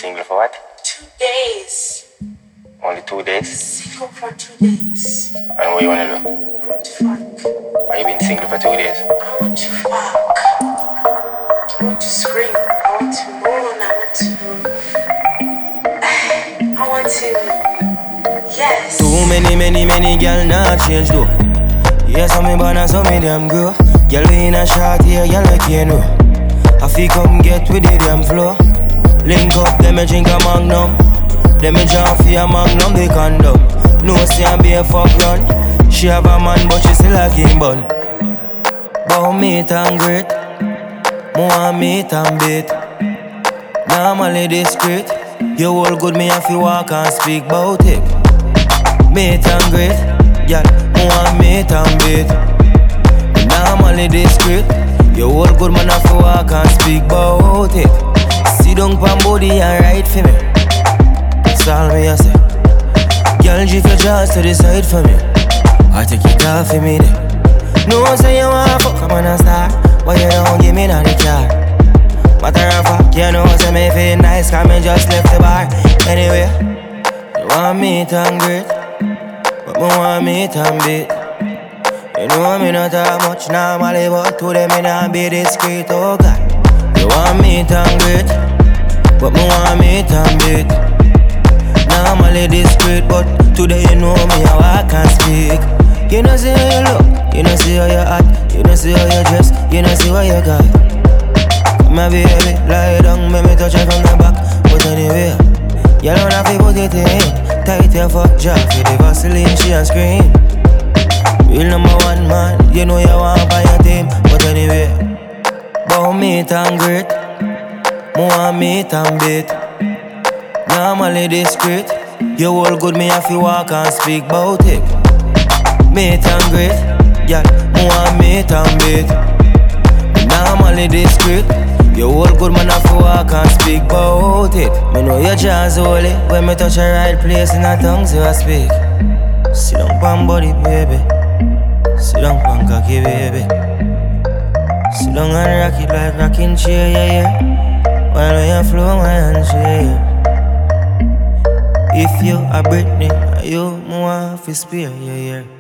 single for what? 2 days. Only 2 days? Single for 2 days. And what you wanna do? I want to fuck. Why you been single for 2 days? I want to fuck. I want to scream. I want to moan. I want to. Yes. Too many girl not change though. Yes, I'm in banana, so me damn grow. Girl we in a short here, girl we can't know. I feel come get with the damn flow. Link up, them me drink a magnum. Them me jump for a magnum, they condom. No see I be a fuck run. She have a man but she still a king bun. Bow meat and great, more meat and bait. Normally discreet. You all good, me have to walk and speak bout it. Meat and great, yeah, more meat and bait. Normally discreet. You all good, man have to walk and speak bout it. Sit down pan body and ride for me. That's all me I say. Girl, drift your jaws to the side for me. I take it off for me then. No say you wanna fuck, come on and start. Why you don't give me none of the car? Matter of fact, you know say me feel nice, cause me just left the bar. Anyway, you want meat and great, but me want meat and bait. You know me not talk much normally, but today me not be discreet, oh God. You want meat and great, but me want meat and bait. Normally discreet, but today you know me how I can speak. You know see how you look, you know see how you act, you know see how you dress, you know see what you got. My baby, lie down, make me touch her from the back. But anyway, you don't have to put it in. Tight your fuck jaw, for the Vaseline, she a scream. Real number one man, you know you want by your team. But anyway, bow meat and great, more meat and bait. Normally discreet. You all good, me have to walk and speak bout it. Meat and great, yeah, more meat and bait. Normally discreet. You all good, man have to walk and speak bout it. Me know your jaws holy when me touch the right place in a tongue so I speak. Sit down pan body baby, sit down pan cocky baby. Sit down and rock it like rocking chair, yeah, yeah. While when you flow my hands, yeah. If you a Britney, you more fi spare, yeah, yeah.